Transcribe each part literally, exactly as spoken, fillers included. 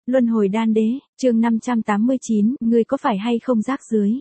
Luân hồi đan đế, chương năm trăm tám mươi chín, ngươi có phải hay không rác dưới.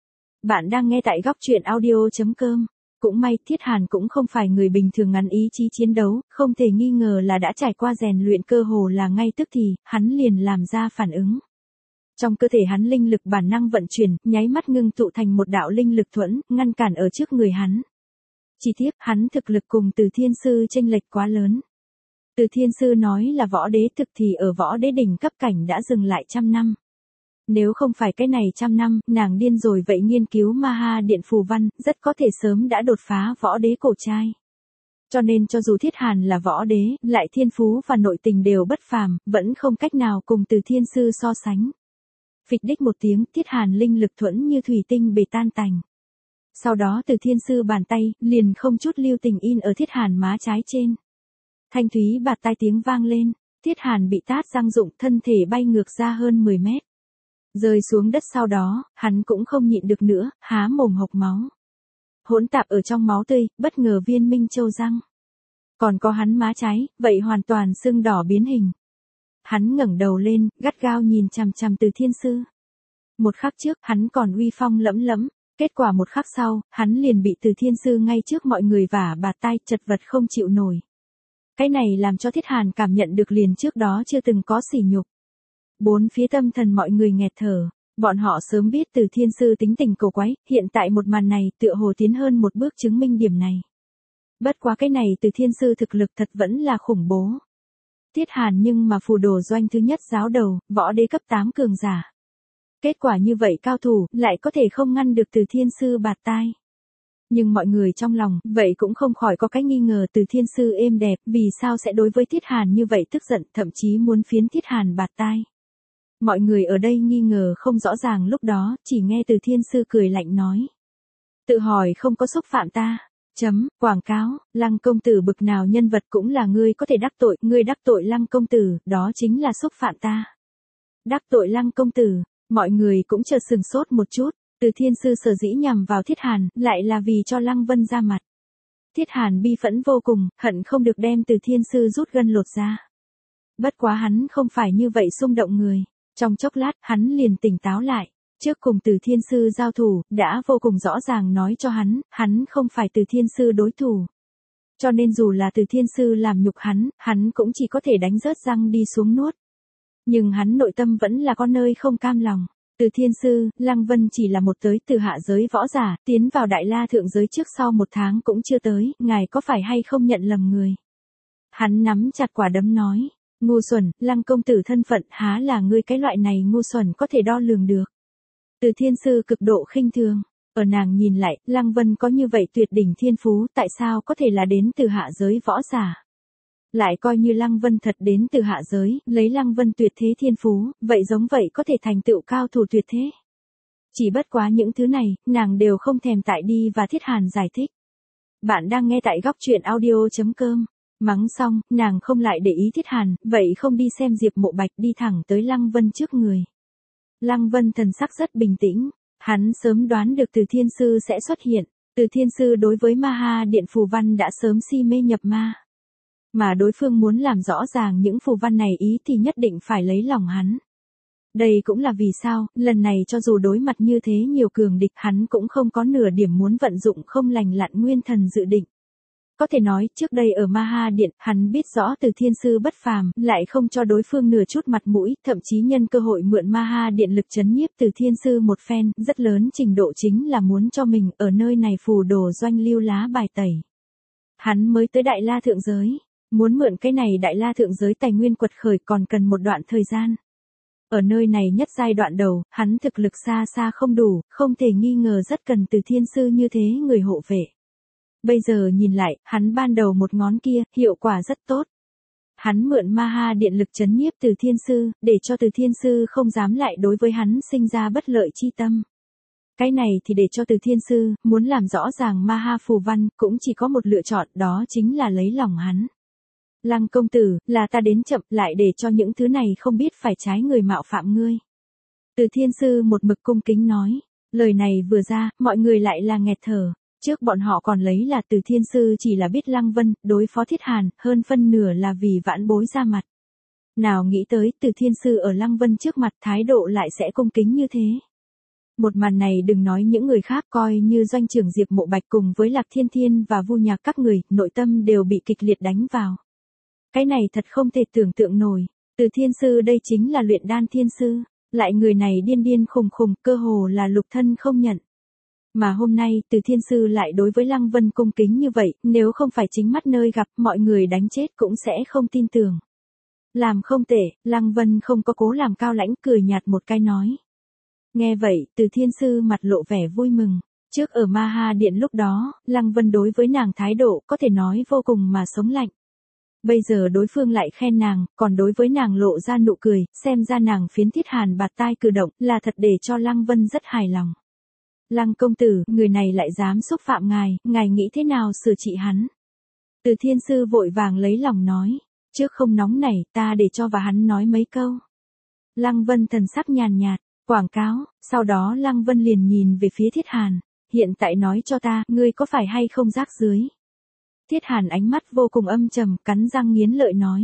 Bạn đang nghe tại góc truyện audio.com. Cũng may Thiết Hàn cũng không phải người bình thường ngắn ý chí chiến đấu, không thể nghi ngờ là đã trải qua rèn luyện cơ hồ là ngay tức thì, hắn liền làm ra phản ứng. Trong cơ thể hắn linh lực bản năng vận chuyển, nháy mắt ngưng tụ thành một đạo linh lực thuẫn, ngăn cản ở trước người hắn. Chỉ tiếc, hắn thực lực cùng Từ Thiên Sư chênh lệch quá lớn. Từ Thiên Sư nói là võ đế, thực thì ở võ đế đỉnh cấp cảnh đã dừng lại trăm năm. Nếu không phải cái này trăm năm, nàng điên rồi vậy nghiên cứu Ma Ha Điện phù văn, rất có thể sớm đã đột phá võ đế cổ trai. Cho nên cho dù Thiết Hàn là võ đế, lại thiên phú và nội tình đều bất phàm, vẫn không cách nào cùng Từ Thiên Sư so sánh. Phịch đích một tiếng, Thiết Hàn linh lực thuẫn như thủy tinh bể tan tành. Sau đó Từ Thiên Sư bàn tay, liền không chút lưu tình in ở Thiết Hàn má trái trên. Thanh thúy bạt tai tiếng vang lên, Thiết Hàn bị tát răng rụng, thân thể bay ngược ra hơn mười mét. Rơi xuống đất sau đó, hắn cũng không nhịn được nữa, há mồm hộc máu. Hỗn tạp ở trong máu tươi, bất ngờ viên minh châu răng. Còn có hắn má trái, vậy hoàn toàn sưng đỏ biến hình. Hắn ngẩng đầu lên, gắt gao nhìn chằm chằm Từ Thiên Sư. Một khắc trước, hắn còn uy phong lẫm lẫm, kết quả một khắc sau, hắn liền bị Từ Thiên Sư ngay trước mọi người vả bạt tai, chật vật không chịu nổi. Cái này làm cho Thiết Hàn cảm nhận được liền trước đó chưa từng có sỉ nhục. Bốn phía tâm thần mọi người nghẹt thở, bọn họ sớm biết Từ Thiên Sư tính tình cổ quái, hiện tại một màn này tựa hồ tiến hơn một bước chứng minh điểm này. Bất quá cái này Từ Thiên Sư thực lực thật vẫn là khủng bố. Thiết Hàn nhưng mà phù đồ doanh thứ nhất giáo đầu, võ đế cấp tám cường giả. Kết quả như vậy cao thủ, lại có thể không ngăn được Từ Thiên Sư bạt tai. Nhưng mọi người trong lòng, vậy cũng không khỏi có cái nghi ngờ Từ Thiên Sư êm đẹp, vì sao sẽ đối với Thiết Hàn như vậy tức giận, thậm chí muốn phiến Thiết Hàn bạt tai. Mọi người ở đây nghi ngờ không rõ ràng lúc đó, chỉ nghe Từ Thiên Sư cười lạnh nói. Tự hỏi không có xúc phạm ta. Chấm, quảng cáo, Lăng công tử bực nào nhân vật cũng là ngươi có thể đắc tội, ngươi đắc tội Lăng công tử, đó chính là xúc phạm ta. Đắc tội Lăng công tử, mọi người cũng chợt sừng sốt một chút. Từ Thiên Sư sở dĩ nhằm vào Thiết Hàn, lại là vì cho Lăng Vân ra mặt. Thiết Hàn bi phẫn vô cùng, hận không được đem Từ Thiên Sư rút gân lột ra. Bất quá hắn không phải như vậy xung động người. Trong chốc lát, hắn liền tỉnh táo lại. Trước cùng Từ Thiên Sư giao thủ, đã vô cùng rõ ràng nói cho hắn, hắn không phải Từ Thiên Sư đối thủ. Cho nên dù là Từ Thiên Sư làm nhục hắn, hắn cũng chỉ có thể đánh rớt răng đi xuống nuốt. Nhưng hắn nội tâm vẫn là có nơi không cam lòng. Từ Thiên Sư, Lăng Vân chỉ là một tới từ hạ giới võ giả, tiến vào Đại La thượng giới trước sau một tháng cũng chưa tới, ngài có phải hay không nhận lầm người. Hắn nắm chặt quả đấm nói, ngu xuẩn, Lăng công tử thân phận há là ngươi cái loại này ngu xuẩn có thể đo lường được. Từ Thiên Sư cực độ khinh thường, ở nàng nhìn lại, Lăng Vân có như vậy tuyệt đỉnh thiên phú, tại sao có thể là đến từ hạ giới võ giả. Lại coi như Lăng Vân thật đến từ hạ giới, lấy Lăng Vân tuyệt thế thiên phú, vậy giống vậy có thể thành tựu cao thủ tuyệt thế. Chỉ bất quá những thứ này, nàng đều không thèm tại đi và Thiết Hàn giải thích. Bạn đang nghe tại góc truyện audio.com. Mắng xong, nàng không lại để ý Thiết Hàn, vậy không đi xem Diệp Mộ Bạch, đi thẳng tới Lăng Vân trước người. Lăng Vân thần sắc rất bình tĩnh, hắn sớm đoán được Từ Thiên Sư sẽ xuất hiện. Từ Thiên Sư đối với Ma Ha Điện phù văn đã sớm si mê nhập ma. Mà đối phương muốn làm rõ ràng những phù văn này ý thì nhất định phải lấy lòng hắn. Đây cũng là vì sao, lần này cho dù đối mặt như thế nhiều cường địch, hắn cũng không có nửa điểm muốn vận dụng không lành lặn nguyên thần dự định. Có thể nói, trước đây ở Ma Ha Điện, hắn biết rõ Từ Thiên Sư bất phàm, lại không cho đối phương nửa chút mặt mũi, thậm chí nhân cơ hội mượn Ma Ha Điện lực trấn nhiếp Từ Thiên Sư một phen, rất lớn trình độ chính là muốn cho mình ở nơi này phù đồ doanh lưu lá bài tẩy. Hắn mới tới Đại La thượng giới. Muốn mượn cái này Đại La thượng giới tài nguyên quật khởi còn cần một đoạn thời gian. Ở nơi này nhất giai đoạn đầu, hắn thực lực xa xa không đủ, không thể nghi ngờ rất cần Từ Thiên Sư như thế người hộ vệ. Bây giờ nhìn lại, hắn ban đầu một ngón kia, hiệu quả rất tốt. Hắn mượn Ma Ha Điện lực trấn nhiếp Từ Thiên Sư, để cho Từ Thiên Sư không dám lại đối với hắn sinh ra bất lợi chi tâm. Cái này thì để cho Từ Thiên Sư, muốn làm rõ ràng Ma Ha phù văn, cũng chỉ có một lựa chọn, đó chính là lấy lòng hắn. Lăng công tử, là ta đến chậm, lại để cho những thứ này không biết phải trái người mạo phạm ngươi. Từ Thiên Sư một mực cung kính nói, lời này vừa ra, mọi người lại là nghẹt thở. Trước bọn họ còn lấy là Từ Thiên Sư chỉ là biết Lăng Vân, đối phó Thiết Hàn, hơn phân nửa là vì vãn bối ra mặt. Nào nghĩ tới Từ Thiên Sư ở Lăng Vân trước mặt thái độ lại sẽ cung kính như thế. Một màn này đừng nói những người khác, coi như doanh trưởng Diệp Mộ Bạch cùng với Lạc Thiên Thiên và Vu Nhạc các người, nội tâm đều bị kịch liệt đánh vào. Cái này thật không thể tưởng tượng nổi, Từ Thiên Sư đây chính là luyện đan thiên sư, lại người này điên điên khùng khùng, cơ hồ là lục thân không nhận. Mà hôm nay Từ Thiên Sư lại đối với Lăng Vân cung kính như vậy, nếu không phải chính mắt nơi gặp, mọi người đánh chết cũng sẽ không tin tưởng. Làm không tệ, Lăng Vân không có cố làm cao lãnh, cười nhạt một cái nói. Nghe vậy, Từ Thiên Sư mặt lộ vẻ vui mừng. Trước ở Ma Ha Điện lúc đó, Lăng Vân đối với nàng thái độ có thể nói vô cùng mà sống lạnh. Bây giờ đối phương lại khen nàng, còn đối với nàng lộ ra nụ cười, xem ra nàng phiến Thiết Hàn bạt tai cử động là thật để cho Lăng Vân rất hài lòng. Lăng công tử, người này lại dám xúc phạm ngài, ngài nghĩ thế nào xử trị hắn? Từ Thiên Sư vội vàng lấy lòng nói, trước không nóng này, ta để cho và hắn nói mấy câu. Lăng Vân thần sắc nhàn nhạt, quảng cáo, sau đó Lăng Vân liền nhìn về phía Thiết Hàn, hiện tại nói cho ta, ngươi có phải hay không rác dưới? Thiết Hàn ánh mắt vô cùng âm trầm, cắn răng nghiến lợi nói.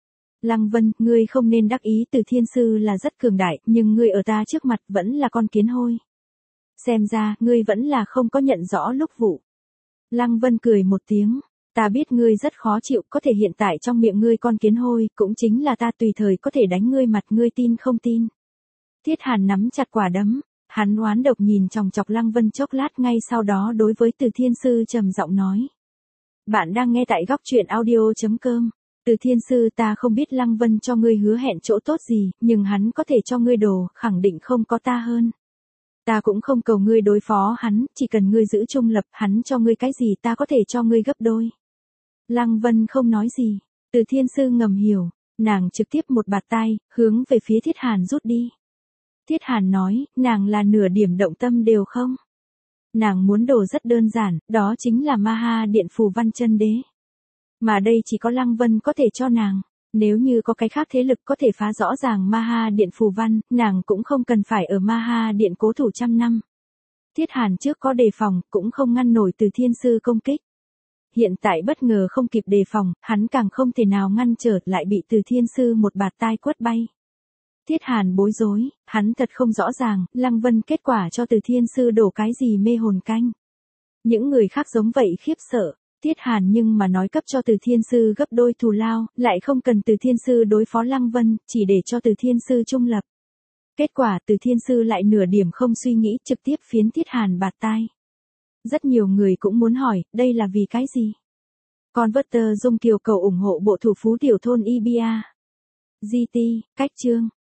Lăng Vân, ngươi không nên đắc ý, Từ Thiên Sư là rất cường đại, nhưng ngươi ở ta trước mặt vẫn là con kiến hôi. Xem ra, ngươi vẫn là không có nhận rõ lúc vụ. Lăng Vân cười một tiếng, ta biết ngươi rất khó chịu, có thể hiện tại trong miệng ngươi con kiến hôi, cũng chính là ta tùy thời có thể đánh ngươi mặt, ngươi tin không tin. Thiết Hàn nắm chặt quả đấm, hắn oán độc nhìn chòng chọc Lăng Vân chốc lát, ngay sau đó đối với Từ Thiên Sư trầm giọng nói. Bạn đang nghe tại góc truyện audio chấm com. Từ Thiên Sư, ta không biết Lăng Vân cho ngươi hứa hẹn chỗ tốt gì, nhưng hắn có thể cho ngươi đồ, khẳng định không có ta hơn. Ta cũng không cầu ngươi đối phó hắn, chỉ cần ngươi giữ trung lập, hắn cho ngươi cái gì ta có thể cho ngươi gấp đôi. Lăng Vân không nói gì, Từ Thiên Sư ngầm hiểu, nàng trực tiếp một bạt tai, hướng về phía Thiết Hàn rút đi. Thiết Hàn nói, nàng là nửa điểm động tâm đều không. Nàng muốn đồ rất đơn giản, đó chính là Ma Ha Điện phù văn chân đế. Mà đây chỉ có Lăng Vân có thể cho nàng. Nếu như có cái khác thế lực có thể phá rõ ràng Ma Ha Điện phù văn, nàng cũng không cần phải ở Ma Ha Điện cố thủ trăm năm. Thiết Hàn trước có đề phòng, cũng không ngăn nổi Từ Thiên Sư công kích. Hiện tại bất ngờ không kịp đề phòng, hắn càng không thể nào ngăn trở, lại bị Từ Thiên Sư một bạt tai quất bay. Thiết Hàn bối rối, hắn thật không rõ ràng, Lăng Vân kết quả cho Từ Thiên Sư đổ cái gì mê hồn canh. Những người khác giống vậy khiếp sợ, Thiết Hàn nhưng mà nói cấp cho Từ Thiên Sư gấp đôi thù lao, lại không cần Từ Thiên Sư đối phó Lăng Vân, chỉ để cho Từ Thiên Sư trung lập. Kết quả Từ Thiên Sư lại nửa điểm không suy nghĩ, trực tiếp phiến Thiết Hàn bạt tai. Rất nhiều người cũng muốn hỏi, đây là vì cái gì? Converter Dung Kiều cầu ủng hộ bộ thủ phú tiểu thôn Ibia. giê tê, cách chương.